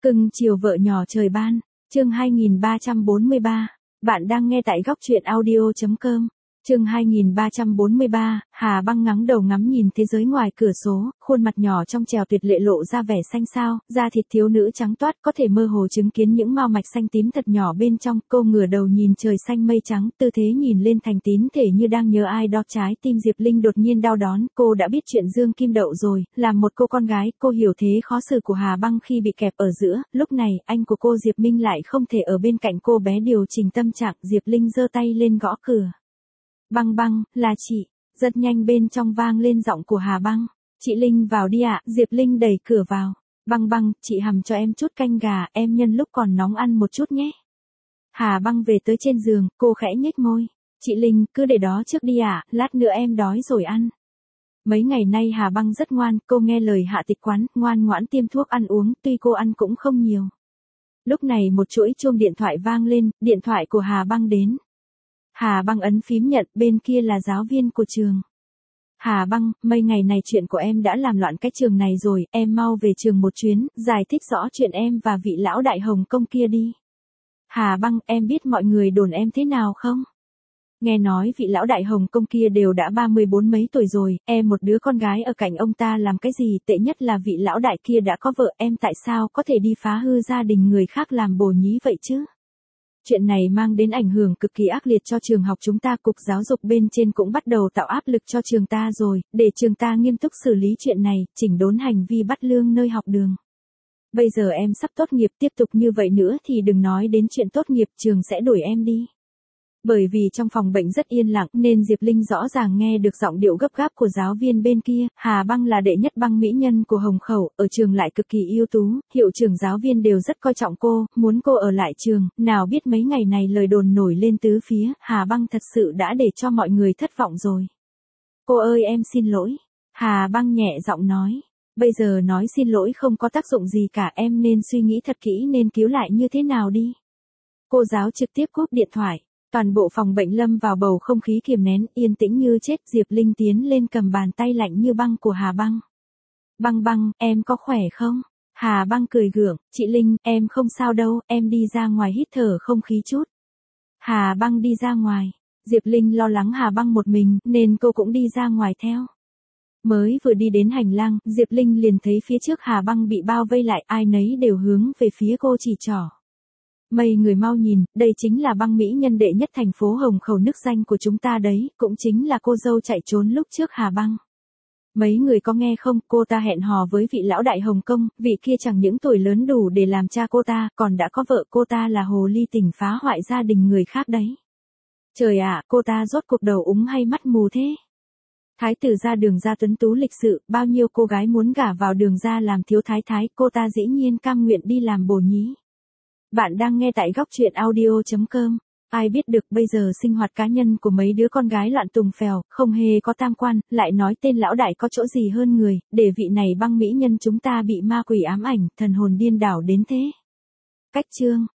Cưng chiều vợ nhỏ trời ban, chương 2343, bạn đang nghe tại góc truyện audio.com. Chương 2343, Hà Băng ngắng đầu ngắm nhìn thế giới ngoài cửa sổ, khuôn mặt nhỏ trong trèo tuyệt lệ lộ ra vẻ xanh xao, da thịt thiếu nữ trắng toát có thể mơ hồ chứng kiến những mao mạch xanh tím thật nhỏ bên trong. Cô ngửa đầu nhìn trời xanh mây trắng, tư thế nhìn lên thành tín thể như đang nhớ ai đó. Trái tim Diệp Linh đột nhiên đau đớn. Cô đã biết chuyện Dương Kim Đậu rồi, làm một cô con gái, cô hiểu thế khó xử của Hà Băng khi bị kẹp ở giữa. Lúc này, anh của cô Diệp Minh lại không thể ở bên cạnh cô bé điều chỉnh tâm trạng. Diệp Linh giơ tay lên gõ cửa. Băng Băng, là chị. Rất nhanh bên trong vang lên giọng của Hà Băng. Chị Linh vào đi ạ. Diệp Linh đẩy cửa vào. Băng Băng, chị hầm cho em chút canh gà, em nhân lúc còn nóng ăn một chút nhé. Hà Băng về tới trên giường, cô khẽ nhếch môi. Chị Linh, cứ để đó trước đi ạ, lát nữa em đói rồi ăn. Mấy ngày nay Hà Băng rất ngoan, cô nghe lời hạ tịch quán, ngoan ngoãn tiêm thuốc ăn uống, tuy cô ăn cũng không nhiều. Lúc này một chuỗi chuông điện thoại vang lên, điện thoại của Hà Băng đến. Hà Băng ấn phím nhận, bên kia là giáo viên của trường. Hà Băng, mấy ngày này chuyện của em đã làm loạn cái trường này rồi, em mau về trường một chuyến, giải thích rõ chuyện em và vị lão đại Hồng Kông kia đi. Hà Băng, em biết mọi người đồn em thế nào không? Nghe nói vị lão đại Hồng Kông kia đều đã 34 mấy tuổi rồi, em một đứa con gái ở cạnh ông ta làm cái gì, tệ nhất là vị lão đại kia đã có vợ, em tại sao có thể đi phá hư gia đình người khác làm bồ nhí vậy chứ? Chuyện này mang đến ảnh hưởng cực kỳ ác liệt cho trường học chúng ta, cục giáo dục bên trên cũng bắt đầu tạo áp lực cho trường ta rồi, để trường ta nghiêm túc xử lý chuyện này, chỉnh đốn hành vi bắt lương nơi học đường. Bây giờ em sắp tốt nghiệp, tiếp tục như vậy nữa thì đừng nói đến chuyện tốt nghiệp, trường sẽ đuổi em đi. Bởi vì trong phòng bệnh rất yên lặng nên Diệp Linh rõ ràng nghe được giọng điệu gấp gáp của giáo viên bên kia. Hà Băng là đệ nhất băng mỹ nhân của Hồng Khẩu, ở trường lại cực kỳ ưu tú, hiệu trưởng giáo viên đều rất coi trọng cô, muốn cô ở lại trường, nào biết mấy ngày này lời đồn nổi lên tứ phía, Hà Băng thật sự đã để cho mọi người thất vọng rồi. Cô ơi em xin lỗi. Hà Băng nhẹ giọng nói. Bây giờ nói xin lỗi không có tác dụng gì cả, em nên suy nghĩ thật kỹ nên cứu lại như thế nào đi. Cô giáo trực tiếp cúp điện thoại. Toàn bộ phòng bệnh lâm vào bầu không khí kiềm nén, yên tĩnh như chết. Diệp Linh tiến lên cầm bàn tay lạnh như băng của Hà Băng. Băng Băng, em có khỏe không? Hà Băng cười gượng, chị Linh, em không sao đâu, em đi ra ngoài hít thở không khí chút. Hà Băng đi ra ngoài. Diệp Linh lo lắng Hà Băng một mình, nên cô cũng đi ra ngoài theo. Mới vừa đi đến hành lang, Diệp Linh liền thấy phía trước Hà Băng bị bao vây lại, ai nấy đều hướng về phía cô chỉ trỏ. Mấy người mau nhìn, đây chính là băng mỹ nhân đệ nhất thành phố Hồng Khẩu nức danh của chúng ta đấy, cũng chính là cô dâu chạy trốn lúc trước Hà Băng. Mấy người có nghe không, cô ta hẹn hò với vị lão đại Hồng Kông, vị kia chẳng những tuổi lớn đủ để làm cha cô ta, còn đã có vợ, cô ta là hồ ly tinh phá hoại gia đình người khác đấy. Trời ạ, cô ta rốt cuộc đầu úng hay mắt mù thế? Thái tử ra Đường ra tuấn tú lịch sự, bao nhiêu cô gái muốn gả vào Đường ra làm thiếu thái thái, cô ta dĩ nhiên cam nguyện đi làm bồ nhí. Bạn đang nghe tại góc truyện audio.com. Ai biết được bây giờ sinh hoạt cá nhân của mấy đứa con gái loạn tùng phèo, không hề có tam quan, lại nói tên lão đại có chỗ gì hơn người, để vị này băng mỹ nhân chúng ta bị ma quỷ ám ảnh, thần hồn điên đảo đến thế. Cách chương.